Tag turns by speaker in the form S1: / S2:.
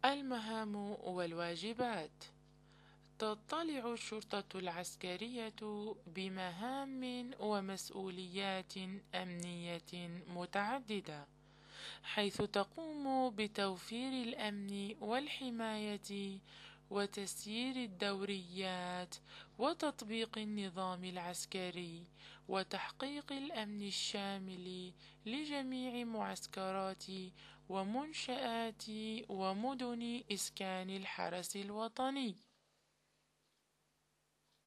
S1: المهام والواجبات. تطلع الشرطة العسكرية بمهام ومسؤوليات أمنية متعددة، حيث تقوم بتوفير الأمن والحماية وتسيير الدوريات وتطبيق النظام العسكري وتحقيق الأمن الشامل لجميع معسكرات ومنشآت ومدن إسكان الحرس الوطني.